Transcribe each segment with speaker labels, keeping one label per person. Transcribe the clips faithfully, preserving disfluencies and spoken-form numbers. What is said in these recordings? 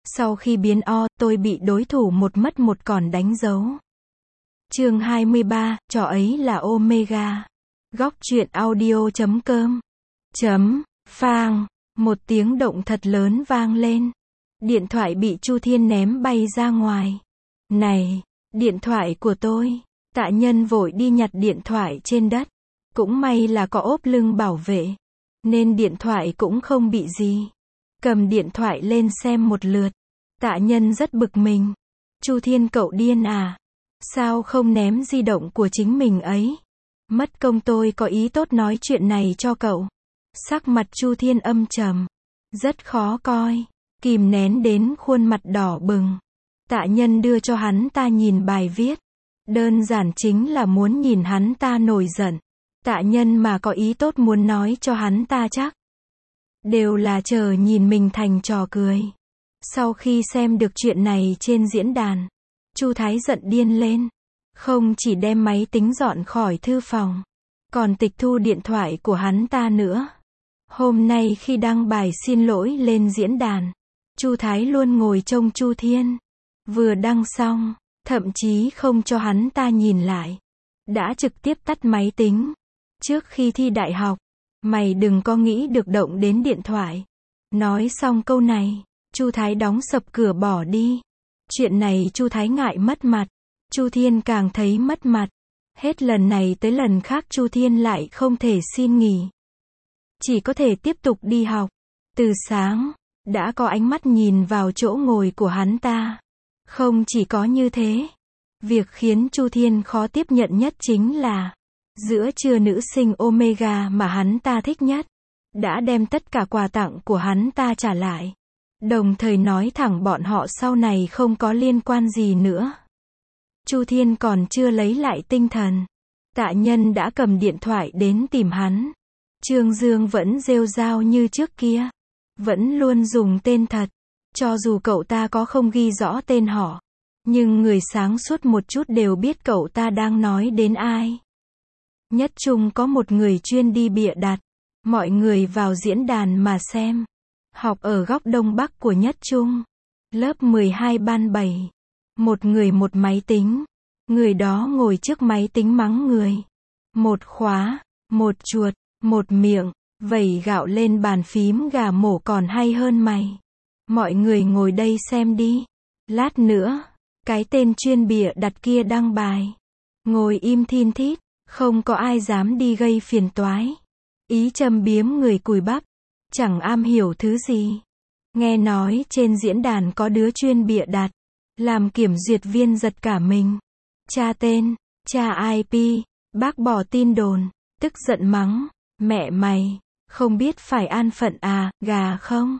Speaker 1: Sau khi biến O, tôi bị đối thủ một mất một còn đánh dấu. Chương hai mươi ba, trò ấy là Omega. Góc truyện audio chấm com. Chấm, phang, một tiếng động thật lớn vang lên. Điện thoại bị Chu Thiên ném bay ra ngoài. Này, điện thoại của tôi. Tạ Nhân vội đi nhặt điện thoại trên đất. Cũng may là có ốp lưng bảo vệ, nên điện thoại cũng không bị gì. Cầm điện thoại lên xem một lượt. Tạ Nhân rất bực mình. Chu Thiên cậu điên à? Sao không ném di động của chính mình ấy? Mất công tôi có ý tốt nói chuyện này cho cậu. Sắc mặt Chu Thiên âm trầm. Rất khó coi. Kìm nén đến khuôn mặt đỏ bừng. Tạ Nhân đưa cho hắn ta nhìn bài viết. Đơn giản chính là muốn nhìn hắn ta nổi giận. Tạ Nhân mà có ý tốt muốn nói cho hắn ta chắc. Đều là chờ nhìn mình thành trò cười. Sau khi xem được chuyện này trên diễn đàn, Chu Thái giận điên lên. Không chỉ đem máy tính dọn khỏi thư phòng, còn tịch thu điện thoại của hắn ta nữa. Hôm nay khi đăng bài xin lỗi lên diễn đàn, Chu Thái luôn ngồi trông Chu Thiên. Vừa đăng xong, thậm chí không cho hắn ta nhìn lại. Đã trực tiếp tắt máy tính. Trước khi thi đại học, mày đừng có nghĩ được động đến điện thoại. Nói xong câu này, Chu Thái đóng sập cửa bỏ đi. Chuyện này Chu Thái ngại mất mặt. Chu Thiên càng thấy mất mặt. Hết lần này tới lần khác Chu Thiên lại không thể xin nghỉ. Chỉ có thể tiếp tục đi học. Từ sáng, đã có ánh mắt nhìn vào chỗ ngồi của hắn ta. Không chỉ có như thế. Việc khiến Chu Thiên khó tiếp nhận nhất chính là giữa trưa nữ sinh Omega mà hắn ta thích nhất đã đem tất cả quà tặng của hắn ta trả lại. Đồng thời nói thẳng bọn họ sau này không có liên quan gì nữa. Chu Thiên còn chưa lấy lại tinh thần. Tạ Nhân đã cầm điện thoại đến tìm hắn. Trương Dương vẫn rêu rao như trước kia. Vẫn luôn dùng tên thật. Cho dù cậu ta có không ghi rõ tên họ. Nhưng người sáng suốt một chút đều biết cậu ta đang nói đến ai. Nhất Trung có một người chuyên đi bịa đặt. Mọi người vào diễn đàn mà xem. Học ở góc đông bắc của Nhất Trung. Lớp mười hai ban bảy. Một người một máy tính. Người đó ngồi trước máy tính mắng người. Một khóa, một chuột, một miệng. Vẩy gạo lên bàn phím gà mổ còn hay hơn mày. Mọi người ngồi đây xem đi. Lát nữa, cái tên chuyên bịa đặt kia đăng bài. Ngồi im thin thít. Không có ai dám đi gây phiền toái. Ý châm biếm người cùi bắp. Chẳng am hiểu thứ gì. Nghe nói trên diễn đàn có đứa chuyên bịa đặt. Làm kiểm duyệt viên giật cả mình. Tra tên, tra i pê. Bác bỏ tin đồn. Tức giận mắng. Mẹ mày, không biết phải an phận à, gà không?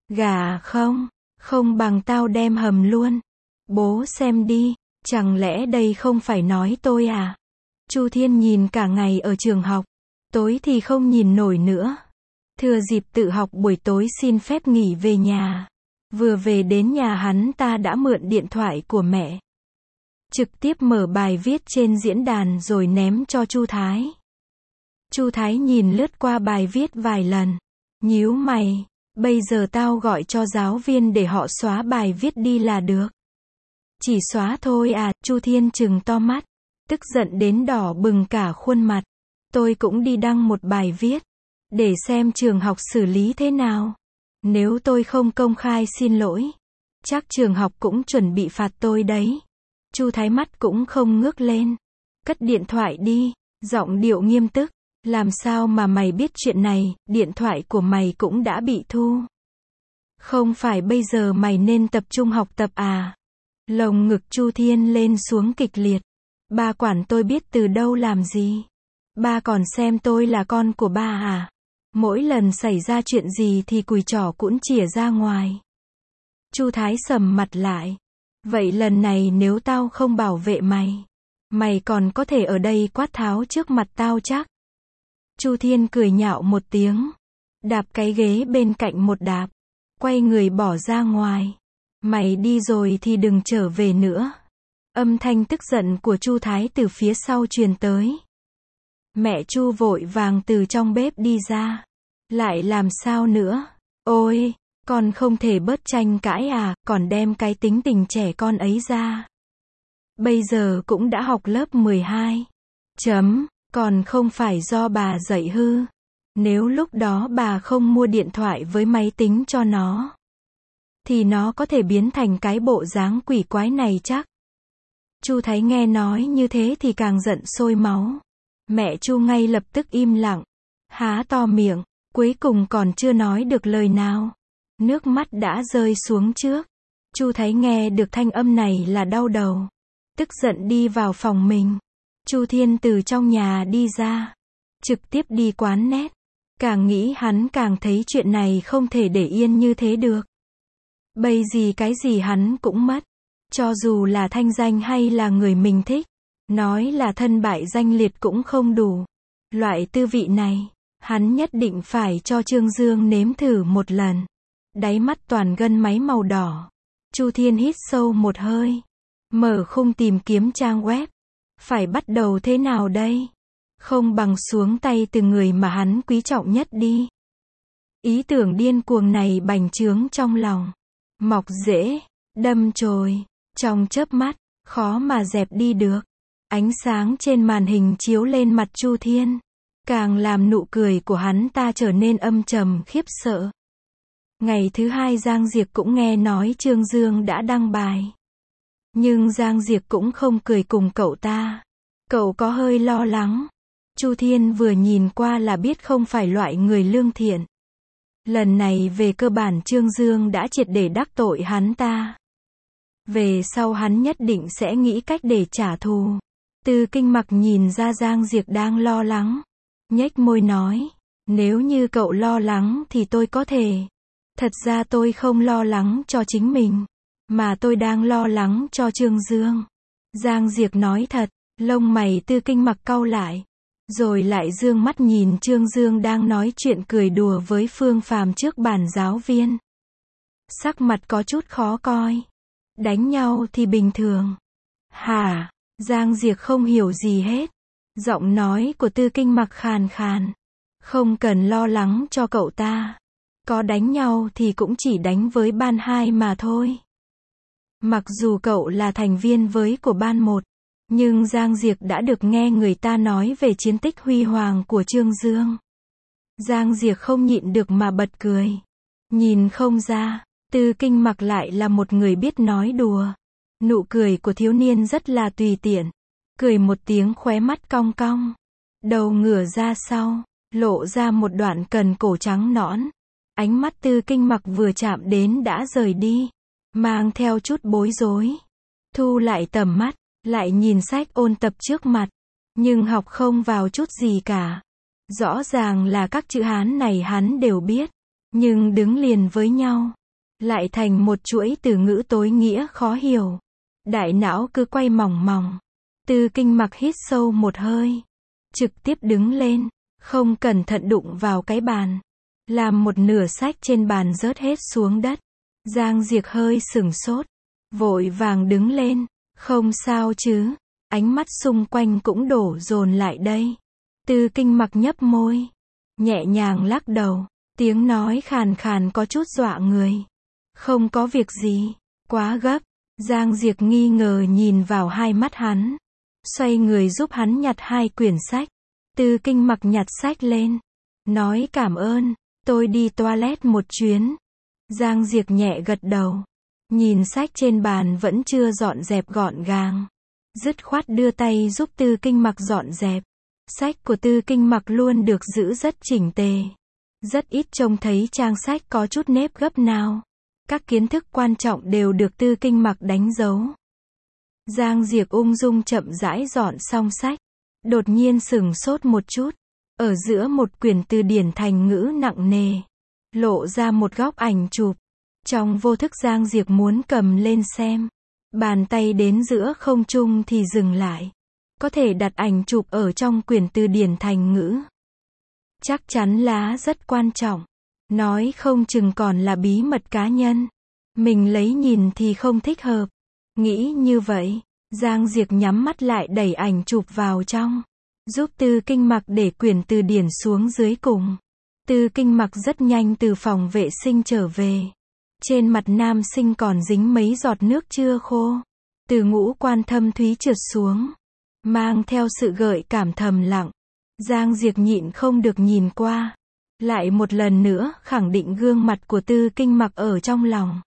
Speaker 1: Gà không? Không bằng tao đem hầm luôn. Bố xem đi. Chẳng lẽ đây không phải nói tôi à? Chu Thiên nhìn cả ngày ở trường học. Tối thì không nhìn nổi nữa. Thừa dịp tự học buổi tối xin phép nghỉ về nhà. Vừa về đến nhà hắn ta đã mượn điện thoại của mẹ. Trực tiếp mở bài viết trên diễn đàn rồi ném cho Chu Thái. Chu Thái nhìn lướt qua bài viết vài lần. Nhíu mày. Bây giờ tao gọi cho giáo viên để họ xóa bài viết đi là được. Chỉ xóa thôi à? Chu Thiên trừng to mắt. Tức giận đến đỏ bừng cả khuôn mặt. Tôi cũng đi đăng một bài viết. Để xem trường học xử lý thế nào. Nếu tôi không công khai xin lỗi, chắc trường học cũng chuẩn bị phạt tôi đấy. Chu Thái mắt cũng không ngước lên. Cất điện thoại đi. Giọng điệu nghiêm túc. Làm sao mà mày biết chuyện này, điện thoại của mày cũng đã bị thu. Không phải bây giờ mày nên tập trung học tập à? Lồng ngực Chu Thiên lên xuống kịch liệt. Ba quản tôi biết từ đâu làm gì? Ba còn xem tôi là con của ba à? Mỗi lần xảy ra chuyện gì thì cùi chỏ cũng chỉa ra ngoài. Chu Thái sầm mặt lại. Vậy lần này nếu tao không bảo vệ mày, mày còn có thể ở đây quát tháo trước mặt tao chắc? Chu Thiên cười nhạo một tiếng. Đạp cái ghế bên cạnh một đạp. Quay người bỏ ra ngoài. Mày đi rồi thì đừng trở về nữa. Âm thanh tức giận của Chu Thái từ phía sau truyền tới. Mẹ Chu vội vàng từ trong bếp đi ra. Lại làm sao nữa? Ôi, Con không thể bớt tranh cãi à, còn đem cái tính tình trẻ con ấy ra. Bây giờ cũng đã học lớp mười hai. Chấm, còn không phải do bà dạy hư. Nếu lúc đó bà không mua điện thoại với máy tính cho nó, thì nó có thể biến thành cái bộ dáng quỷ quái này chắc. Chu Thái nghe nói như thế thì càng giận sôi máu. Mẹ Chu ngay lập tức im lặng, há to miệng, cuối cùng còn chưa nói được lời nào. Nước mắt đã rơi xuống trước. Chu Thái nghe được thanh âm này là đau đầu. Tức giận đi vào phòng mình. Chu Thiên từ trong nhà đi ra, trực tiếp đi quán net. Càng nghĩ hắn càng thấy chuyện này không thể để yên như thế được. Bây gì cái gì hắn cũng mất. Cho dù là thanh danh hay là người mình thích, nói là thân bại danh liệt cũng không đủ. Loại tư vị này, hắn nhất định phải cho Trương Dương nếm thử một lần. Đáy mắt toàn gân máy màu đỏ. Chu Thiên hít sâu một hơi, mở khung tìm kiếm trang web. Phải bắt đầu thế nào đây? Không bằng xuống tay từ người mà hắn quý trọng nhất đi. Ý tưởng điên cuồng này bành trướng trong lòng. Mọc rễ, đâm chồi, trong chớp mắt, khó mà dẹp đi được. Ánh sáng trên màn hình chiếu lên mặt Chu Thiên, càng làm nụ cười của hắn ta trở nên âm trầm khiếp sợ. Ngày thứ hai Giang Diệp cũng nghe nói Trương Dương đã đăng bài. Nhưng Giang Diệp cũng không cười cùng cậu ta. Cậu có hơi lo lắng. Chu Thiên vừa nhìn qua là biết không phải loại người lương thiện. Lần này về cơ bản Trương Dương đã triệt để đắc tội hắn ta. Về sau hắn nhất định sẽ nghĩ cách để trả thù. Từ Kinh Mặc nhìn ra Giang Diệp đang lo lắng, nhếch môi nói, nếu như cậu lo lắng thì tôi có thể. Thật ra tôi không lo lắng cho chính mình, mà tôi đang lo lắng cho Trương Dương. Giang Diệp nói thật, lông mày Từ Kinh Mặc cau lại, rồi lại dương mắt nhìn Trương Dương đang nói chuyện cười đùa với Phương Phàm trước bàn giáo viên. Sắc mặt có chút khó coi. Đánh nhau thì bình thường. Hả? Giang Diệp không hiểu gì hết. Giọng nói của Từ Kinh Mặc khàn khàn. Không cần lo lắng cho cậu ta. Có đánh nhau thì cũng chỉ đánh với ban hai mà thôi. Mặc dù cậu là thành viên với của ban một, nhưng Giang Diệp đã được nghe người ta nói về chiến tích huy hoàng của Trương Dương. Giang Diệp không nhịn được mà bật cười. Nhìn không ra, Từ Kinh Mặc lại là một người biết nói đùa. Nụ cười của thiếu niên rất là tùy tiện. Cười một tiếng khóe mắt cong cong. Đầu ngửa ra sau, lộ ra một đoạn cần cổ trắng nõn. Ánh mắt Từ Kinh Mặc vừa chạm đến đã rời đi, mang theo chút bối rối. Thu lại tầm mắt, lại nhìn sách ôn tập trước mặt, nhưng học không vào chút gì cả. Rõ ràng là các chữ Hán này hắn đều biết, nhưng đứng liền với nhau, lại thành một chuỗi từ ngữ tối nghĩa khó hiểu. Đại não cứ quay mòng mòng. Từ Kinh Mặc hít sâu một hơi, trực tiếp đứng lên, không cẩn thận đụng vào cái bàn, làm một nửa sách trên bàn rớt hết xuống đất. Giang Diệp hơi sửng sốt, vội vàng đứng lên. Không sao chứ? Ánh mắt xung quanh cũng đổ dồn lại đây. Từ Kinh Mặc nhấp môi, nhẹ nhàng lắc đầu, tiếng nói khàn khàn có chút dọa người. Không có việc gì, quá gấp. Giang Diệp nghi ngờ nhìn vào hai mắt hắn, xoay người giúp hắn nhặt hai quyển sách. Từ Kinh Mặc nhặt sách lên, nói cảm ơn, tôi đi toilet một chuyến. Giang Diệp nhẹ gật đầu, nhìn sách trên bàn vẫn chưa dọn dẹp gọn gàng, dứt khoát đưa tay giúp Từ Kinh Mặc dọn dẹp. Sách của Từ Kinh Mặc luôn được giữ rất chỉnh tề, rất ít trông thấy trang sách có chút nếp gấp nào. Các kiến thức quan trọng đều được Từ Kinh Mặc đánh dấu. Giang Diệp ung dung chậm rãi dọn xong sách, đột nhiên sửng sốt một chút. Ở giữa một quyển từ điển thành ngữ nặng nề, lộ ra một góc ảnh chụp. Trong vô thức Giang Diệp muốn cầm lên xem. Bàn tay đến giữa không trung thì dừng lại. Có thể đặt ảnh chụp ở trong quyển từ điển thành ngữ. Chắc chắn là rất quan trọng. Nói không chừng còn là bí mật cá nhân. Mình lấy nhìn thì không thích hợp. Nghĩ như vậy, Giang Diệp nhắm mắt lại đẩy ảnh chụp vào trong. Giúp Từ Kinh Mặc để quyển từ điển xuống dưới cùng. Từ Kinh Mặc rất nhanh từ phòng vệ sinh trở về. Trên mặt nam sinh còn dính mấy giọt nước chưa khô. Từ ngũ quan thâm thúy trượt xuống, mang theo sự gợi cảm thầm lặng. Giang Diệc nhịn không được nhìn qua. Lại một lần nữa khẳng định gương mặt của Tư Kinh Mặc ở trong lòng.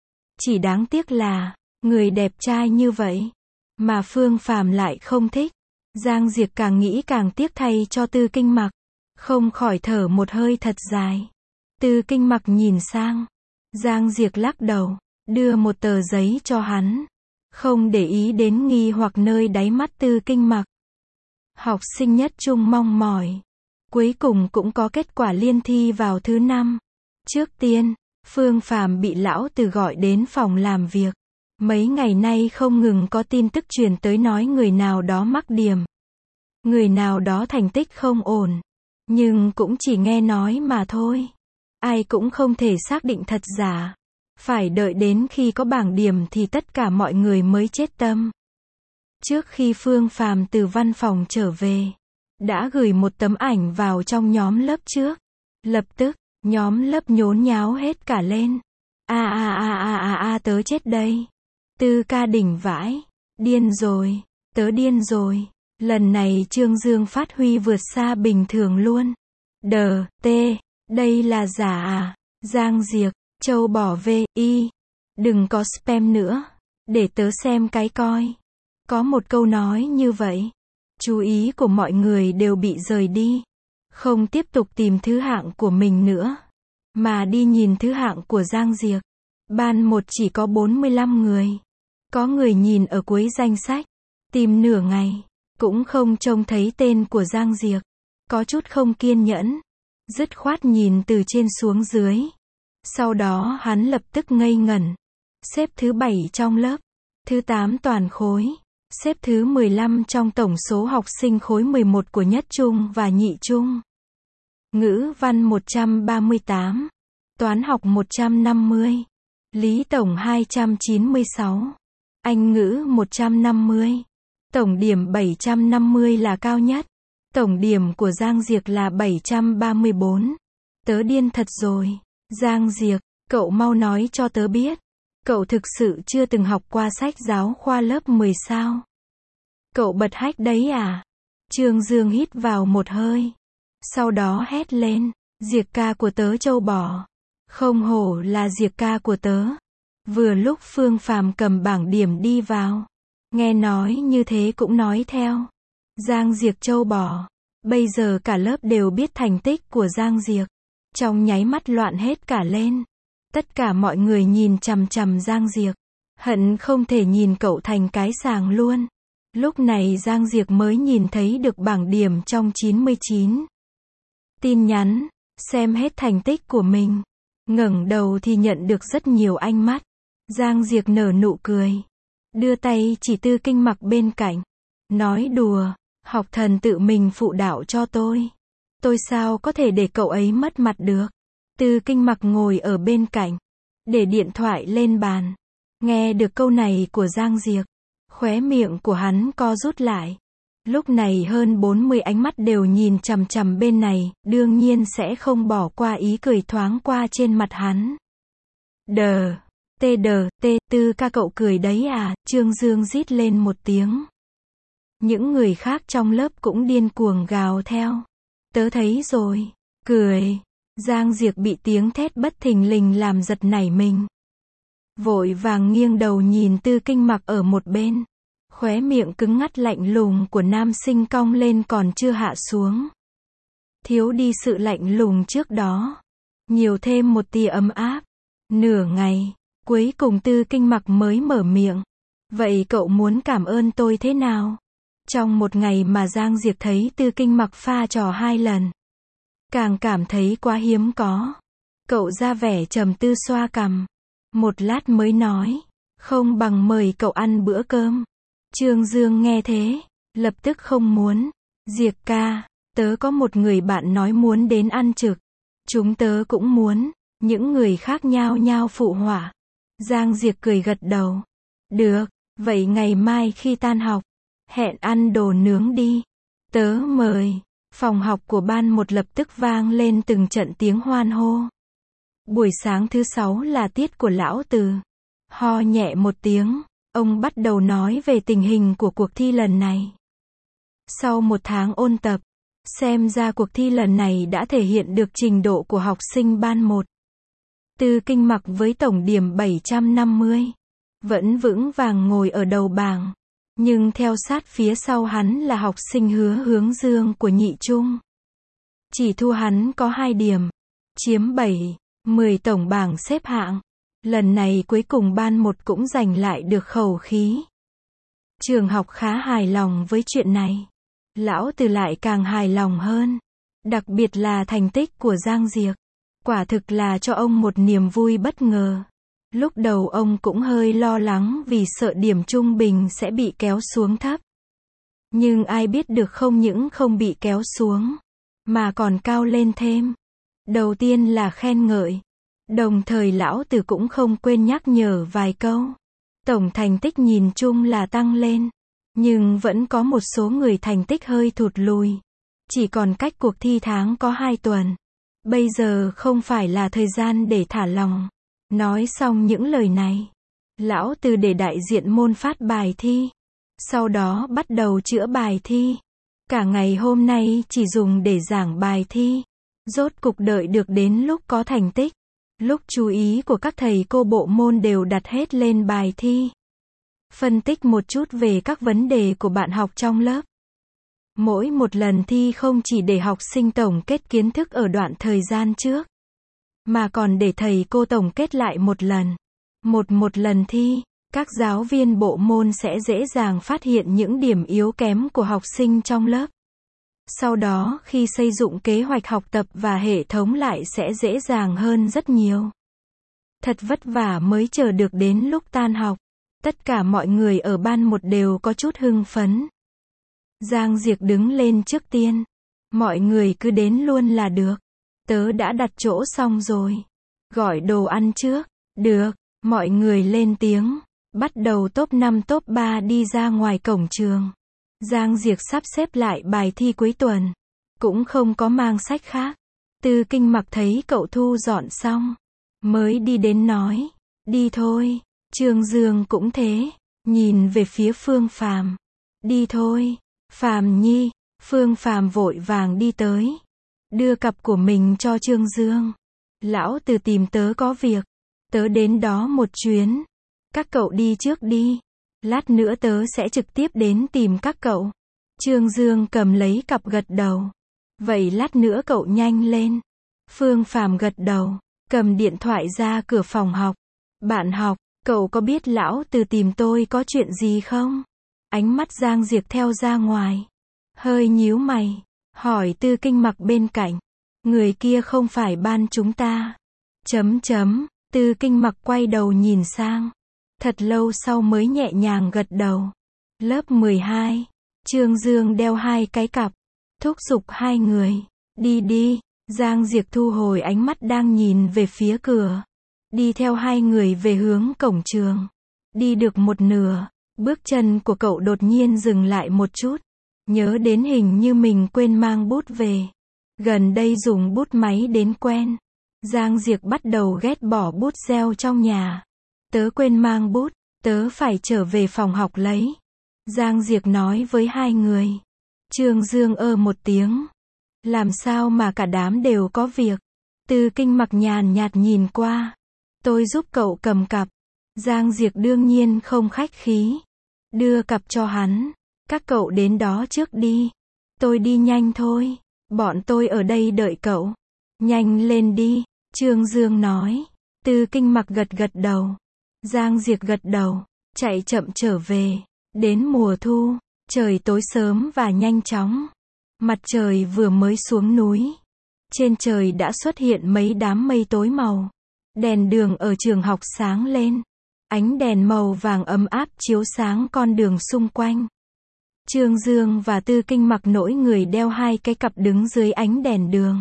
Speaker 1: Chỉ đáng tiếc là, người đẹp trai như vậy, mà Phương Phàm lại không thích. Giang Diệc càng nghĩ càng tiếc thay cho Tư Kinh Mặc. Không khỏi thở một hơi thật dài. Tư Kinh Mặc nhìn sang. Giang Diệc lắc đầu, đưa một tờ giấy cho hắn. Không để ý đến nghi hoặc nơi đáy mắt Tư Kinh Mặc. Học sinh nhất trung mong mỏi. Cuối cùng cũng có kết quả liên thi vào thứ năm. Trước tiên, Phương Phàm bị lão Từ gọi đến phòng làm việc. Mấy ngày nay không ngừng có tin tức truyền tới nói người nào đó mắc điểm. Người nào đó thành tích không ổn. Nhưng cũng chỉ nghe nói mà thôi. Ai cũng không thể xác định thật giả. Phải đợi đến khi có bảng điểm thì tất cả mọi người mới chết tâm. Trước khi Phương Phàm từ văn phòng trở về, đã gửi một tấm ảnh vào trong nhóm lớp trước. Lập tức, nhóm lớp nhốn nháo hết cả lên. A a a a a a tớ chết đây. Tư ca đỉnh vãi. Điên rồi. Tớ điên rồi. Lần này Trương Dương phát huy vượt xa bình thường luôn. Đờ, tê. Đây là giả à? Giang Diệc, châu bỏ về, y. Đừng có spam nữa. Để tớ xem cái coi. Có một câu nói như vậy. Chú ý của mọi người đều bị rời đi. Không tiếp tục tìm thứ hạng của mình nữa. Mà đi nhìn thứ hạng của Giang Diệc. Ban một chỉ có bốn mươi lăm người. Có người nhìn ở cuối danh sách. Tìm nửa ngày. Cũng không trông thấy tên của Giang Diệc. Có chút không kiên nhẫn. Dứt khoát nhìn từ trên xuống dưới. Sau đó hắn lập tức ngây ngẩn. Xếp thứ bảy trong lớp. Thứ tám toàn khối. Xếp thứ mười lăm trong tổng số học sinh khối mười một của nhất trung và nhị trung. Ngữ văn một trăm ba mươi tám. Toán học một trăm năm mươi. Lý tổng hai trăm chín mươi sáu. Anh ngữ một trăm năm mươi. Tổng điểm bảy trăm năm mươi là cao nhất. Tổng điểm của Giang Diệc là bảy trăm ba mươi bốn. Tớ điên thật rồi. Giang Diệc, cậu mau nói cho tớ biết. Cậu thực sự chưa từng học qua sách giáo khoa lớp mười sao? Cậu bật hách đấy à? Trương Dương hít vào một hơi. Sau đó hét lên. Diệc ca của tớ trâu bò. Không hổ là Diệc ca của tớ. Vừa lúc Phương Phàm cầm bảng điểm đi vào. Nghe nói như thế cũng nói theo. Giang Diệc trâu bò. Bây giờ cả lớp đều biết thành tích của Giang Diệc. Trong nháy mắt loạn hết cả lên. Tất cả mọi người nhìn chằm chằm Giang Diệc. Hận không thể nhìn cậu thành cái sàng luôn. Lúc này Giang Diệc mới nhìn thấy được bảng điểm trong chín mươi chín. Tin nhắn. Xem hết thành tích của mình. Ngẩng đầu thì nhận được rất nhiều ánh mắt. Giang Diệc nở nụ cười. Đưa tay chỉ Tư Kinh Mặc bên cạnh. Nói đùa. Học thần tự mình phụ đạo cho tôi. Tôi sao có thể để cậu ấy mất mặt được. Tư Kinh Mặc ngồi ở bên cạnh. Để điện thoại lên bàn. Nghe được câu này của Giang Diệc. Khóe miệng của hắn co rút lại. Lúc này hơn bốn mươi ánh mắt đều nhìn chằm chằm bên này. Đương nhiên sẽ không bỏ qua ý cười thoáng qua trên mặt hắn. Đờ. Tê đờ. Tê. Tư ca cậu cười đấy à. Trương Dương rít lên một tiếng. Những người khác trong lớp cũng điên cuồng gào theo. Tớ thấy rồi. Cười. Giang Diệc bị tiếng thét bất thình lình làm giật nảy mình. Vội vàng nghiêng đầu nhìn Tư Kinh Mặc ở một bên. Khóe miệng cứng ngắt lạnh lùng của nam sinh cong lên còn chưa hạ xuống. Thiếu đi sự lạnh lùng trước đó. Nhiều thêm một tia ấm áp. Nửa ngày. Cuối cùng Tư Kinh Mặc mới mở miệng. Vậy cậu muốn cảm ơn tôi thế nào? Trong một ngày mà Giang Diệc thấy Tư Kinh Mặc pha trò hai lần. Càng cảm thấy quá hiếm có. Cậu ra vẻ trầm tư xoa cằm. Một lát mới nói. Không bằng mời cậu ăn bữa cơm. Trương Dương nghe thế. Lập tức không muốn. Diệc ca. Tớ có một người bạn nói muốn đến ăn trực. Chúng tớ cũng muốn. Những người khác nhao nhao phụ họa. Giang Diệc cười gật đầu. Được. Vậy ngày mai khi tan học. Hẹn ăn đồ nướng đi. Tớ mời. Phòng học của ban một lập tức vang lên từng trận tiếng hoan hô. Buổi sáng thứ sáu là tiết của lão Từ. Ho nhẹ một tiếng, ông bắt đầu nói về tình hình của cuộc thi lần này. Sau một tháng ôn tập, xem ra cuộc thi lần này đã thể hiện được trình độ của học sinh ban một. Tư Kinh Mặc với tổng điểm bảy trăm năm mươi, vẫn vững vàng ngồi ở đầu bảng. Nhưng theo sát phía sau hắn là học sinh Hứa Hướng Dương của nhị trung. Chỉ thua hắn có hai điểm, chiếm bảy, mười tổng bảng xếp hạng. Lần này cuối cùng ban một cũng giành lại được khẩu khí. Trường học khá hài lòng với chuyện này. Lão Từ lại càng hài lòng hơn. Đặc biệt là thành tích của Giang Diệc. Quả thực là cho ông một niềm vui bất ngờ. Lúc đầu ông cũng hơi lo lắng vì sợ điểm trung bình sẽ bị kéo xuống thấp. Nhưng ai biết được không những không bị kéo xuống, mà còn cao lên thêm. Đầu tiên là khen ngợi. Đồng thời lão Từ cũng không quên nhắc nhở vài câu. Tổng thành tích nhìn chung là tăng lên. Nhưng vẫn có một số người thành tích hơi thụt lùi. Chỉ còn cách cuộc thi tháng có hai tuần. Bây giờ không phải là thời gian để thả lỏng. Nói xong những lời này, lão Từ để đại diện môn phát bài thi. Sau đó bắt đầu chữa bài thi. Cả ngày hôm nay chỉ dùng để giảng bài thi. Rốt cục đợi được đến lúc có thành tích. Lúc chú ý của các thầy cô bộ môn đều đặt hết lên bài thi. Phân tích một chút về các vấn đề của bạn học trong lớp. Mỗi một lần thi không chỉ để học sinh tổng kết kiến thức ở đoạn thời gian trước, mà còn để thầy cô tổng kết lại một lần. Một một lần thi, các giáo viên bộ môn sẽ dễ dàng phát hiện những điểm yếu kém của học sinh trong lớp. Sau đó khi xây dựng kế hoạch học tập và hệ thống lại sẽ dễ dàng hơn rất nhiều. Thật vất vả mới chờ được đến lúc tan học. Tất cả mọi người ở ban một đều có chút hưng phấn. Giang Diệc đứng lên trước tiên. Mọi người cứ đến luôn là được. Tớ đã đặt chỗ xong rồi. Gọi đồ ăn trước. Được, mọi người lên tiếng. Bắt đầu top năm top ba đi ra ngoài cổng trường. Giang Diệc sắp xếp lại bài thi cuối tuần. Cũng không có mang sách khác. Tư Kinh Mặc thấy cậu thu dọn xong. Mới đi đến nói. Đi thôi. Trương Dương cũng thế. Nhìn về phía Phương Phàm. Đi thôi. Phàm Nhi. Phương Phàm vội vàng đi tới. Đưa cặp của mình cho Trương Dương. Lão Từ tìm tớ có việc. Tớ đến đó một chuyến. Các cậu đi trước đi. Lát nữa tớ sẽ trực tiếp đến tìm các cậu. Trương Dương cầm lấy cặp gật đầu. Vậy lát nữa cậu nhanh lên. Phương Phàm gật đầu. Cầm điện thoại ra cửa phòng học. Bạn học, cậu có biết lão Từ tìm tôi có chuyện gì không? Ánh mắt Giang Diệc theo ra ngoài. Hơi nhíu mày. Hỏi Tư Kinh Mặc bên cạnh. Người kia không phải ban chúng ta. Chấm chấm. Tư Kinh Mặc quay đầu nhìn sang. Thật lâu sau mới nhẹ nhàng gật đầu. Lớp mười hai. Trương Dương đeo hai cái cặp. Thúc giục hai người. Đi đi. Giang Diệc thu hồi ánh mắt đang nhìn về phía cửa. Đi theo hai người về hướng cổng trường. Đi được một nửa. Bước chân của cậu đột nhiên dừng lại một chút. Nhớ đến hình như mình quên mang bút về. Gần đây dùng bút máy đến quen. Giang Diệc bắt đầu ghét bỏ bút gel trong nhà. Tớ quên mang bút, tớ phải trở về phòng học lấy. Giang Diệc nói với hai người. Trương Dương ơ một tiếng. Làm sao mà cả đám đều có việc. Tư Kinh Mặc nhàn nhạt nhìn qua. Tôi giúp cậu cầm cặp. Giang Diệc đương nhiên không khách khí. Đưa cặp cho hắn. Các cậu đến đó trước đi. Tôi đi nhanh thôi. Bọn tôi ở đây đợi cậu. Nhanh lên đi. Trương Dương nói. Tư Kinh Mặc gật gật đầu. Giang Diệc gật đầu. Chạy chậm trở về. Đến mùa thu. Trời tối sớm và nhanh chóng. Mặt trời vừa mới xuống núi. Trên trời đã xuất hiện mấy đám mây tối màu. Đèn đường ở trường học sáng lên. Ánh đèn màu vàng ấm áp chiếu sáng con đường xung quanh. Trương Dương và Tư Kinh Mặc nỗi người đeo hai cái cặp đứng dưới ánh đèn đường.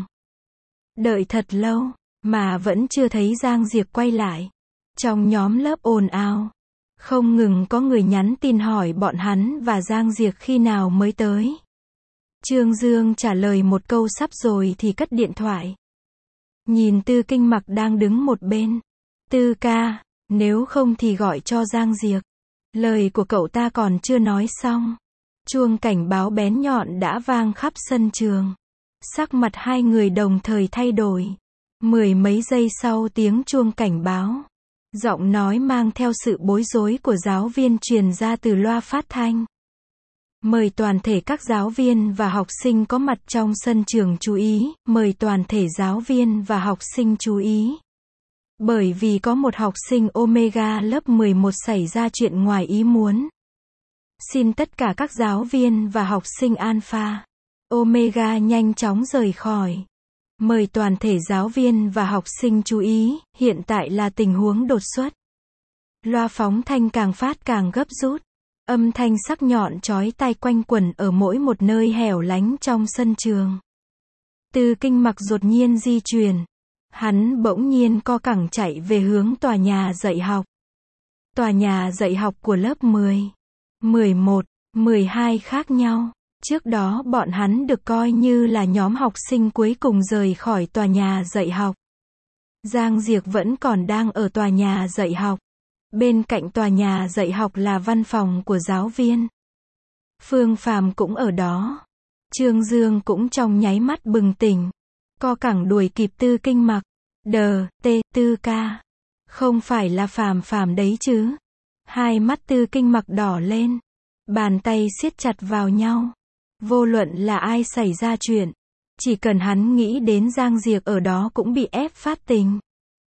Speaker 1: Đợi thật lâu, mà vẫn chưa thấy Giang Diệc quay lại. Trong nhóm lớp ồn ào. Không ngừng có người nhắn tin hỏi bọn hắn và Giang Diệc khi nào mới tới. Trương Dương trả lời một câu sắp rồi thì cất điện thoại. Nhìn Tư Kinh Mặc đang đứng một bên. Tư ca, nếu không thì gọi cho Giang Diệc. Lời của cậu ta còn chưa nói xong. Chuông cảnh báo bén nhọn đã vang khắp sân trường. Sắc mặt hai người đồng thời thay đổi. Mười mấy giây sau tiếng chuông cảnh báo. Giọng nói mang theo sự bối rối của giáo viên truyền ra từ loa phát thanh. Mời toàn thể các giáo viên và học sinh có mặt trong sân trường chú ý, mời toàn thể giáo viên và học sinh chú ý. Bởi vì có một học sinh Omega lớp mười một xảy ra chuyện ngoài ý muốn. Xin tất cả các giáo viên và học sinh Alpha, Omega nhanh chóng rời khỏi. Mời toàn thể giáo viên và học sinh chú ý, hiện tại là tình huống đột xuất. Loa phóng thanh càng phát càng gấp rút. Âm thanh sắc nhọn chói tai quanh quẩn ở mỗi một nơi hẻo lánh trong sân trường. Tư Kinh Mặc đột nhiên di chuyển. Hắn bỗng nhiên co cẳng chạy về hướng tòa nhà dạy học. Tòa nhà dạy học của lớp mười, mười một, mười hai khác nhau. Trước đó bọn hắn được coi như là nhóm học sinh cuối cùng rời khỏi tòa nhà dạy học. Giang Diệc vẫn còn đang ở tòa nhà dạy học. Bên cạnh tòa nhà dạy học là văn phòng của giáo viên. Phương Phàm cũng ở đó. Trương Dương cũng trong nháy mắt bừng tỉnh. Co cẳng đuổi kịp Tư Kinh Mặc. Đờ, tê, Tư ca. Không phải là Phàm Phàm đấy chứ. Hai mắt Tư Kinh Mặc đỏ lên. Bàn tay siết chặt vào nhau. Vô luận là ai xảy ra chuyện. Chỉ cần hắn nghĩ đến Giang Diệc ở đó cũng bị ép phát tình.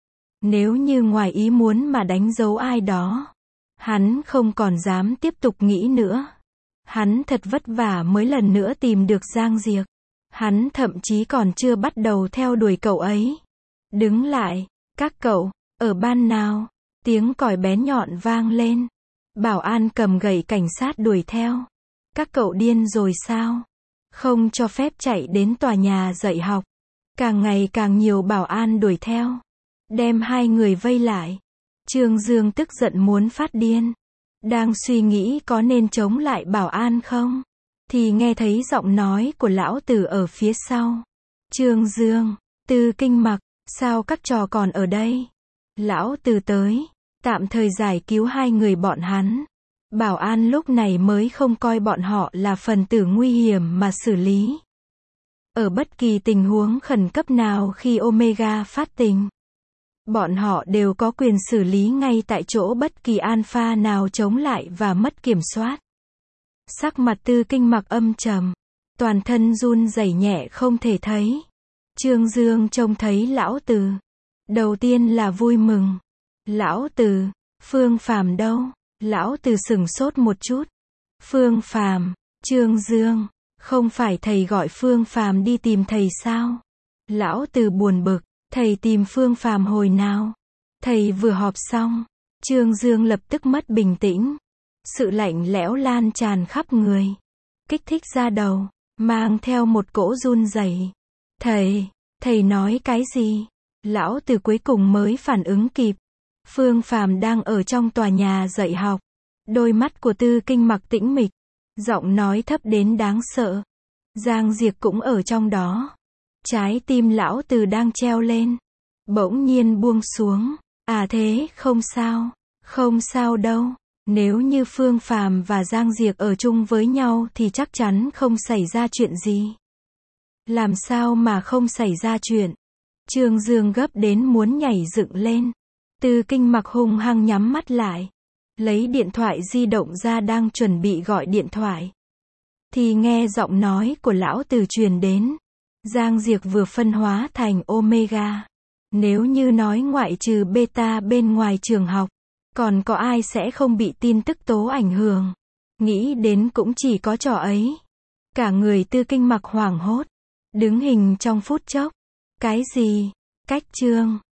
Speaker 1: Nếu như ngoài ý muốn mà đánh dấu ai đó. Hắn không còn dám tiếp tục nghĩ nữa. Hắn thật vất vả mới lần nữa tìm được Giang Diệc. Hắn thậm chí còn chưa bắt đầu theo đuổi cậu ấy. Đứng lại, các cậu, ở ban nào? Tiếng còi bén nhọn vang lên. Bảo an cầm gậy cảnh sát đuổi theo. Các cậu điên rồi sao? Không cho phép chạy đến tòa nhà dạy học. Càng ngày càng nhiều bảo an đuổi theo. Đem hai người vây lại. Trương Dương tức giận muốn phát điên. Đang suy nghĩ có nên chống lại bảo an không? Thì nghe thấy giọng nói của lão tử ở phía sau. Trương Dương, Tư Kinh Mặc, sao các trò còn ở đây? Lão tử tới, tạm thời giải cứu hai người bọn hắn. Bảo an lúc này mới không coi bọn họ là phần tử nguy hiểm mà xử lý. Ở bất kỳ tình huống khẩn cấp nào khi Omega phát tình, bọn họ đều có quyền xử lý ngay tại chỗ bất kỳ alpha nào chống lại và mất kiểm soát. Sắc mặt Tư Kinh Mặc âm trầm, toàn thân run rẩy nhẹ không thể thấy. Trương Dương trông thấy lão tử, đầu tiên là vui mừng. Lão tử, Phương Phàm đâu? Lão tử sửng sốt một chút. Phương Phàm, Trương Dương, không phải thầy gọi Phương Phàm đi tìm thầy sao? Lão tử buồn bực, thầy tìm Phương Phàm hồi nào? Thầy vừa họp xong. Trương Dương lập tức mất bình tĩnh. Sự lạnh lẽo lan tràn khắp người, kích thích ra đầu, mang theo một cỗ run rẩy. Thầy, thầy nói cái gì? Lão tử cuối cùng mới phản ứng kịp. Phương Phàm đang ở trong tòa nhà dạy học. Đôi mắt của Tư Kinh Mặc tĩnh mịch, giọng nói thấp đến đáng sợ. Giang Diệc cũng ở trong đó. Trái tim lão tử đang treo lên, bỗng nhiên buông xuống. À thế, không sao, không sao đâu. Nếu như Phương Phàm và Giang Diệc ở chung với nhau thì chắc chắn không xảy ra chuyện gì. Làm sao mà không xảy ra chuyện? Trương Dương gấp đến muốn nhảy dựng lên. Tư Kinh Mặc hung hăng nhắm mắt lại, lấy điện thoại di động ra đang chuẩn bị gọi điện thoại. Thì nghe giọng nói của lão tử truyền đến. Giang Diệc vừa phân hóa thành Omega. Nếu như nói ngoại trừ Beta bên ngoài trường học, còn có ai sẽ không bị tin tức tố ảnh hưởng? Nghĩ đến cũng chỉ có trò ấy. Cả người Tư Kinh Mặc hoảng hốt, đứng hình trong phút chốc. Cái gì? Cách chương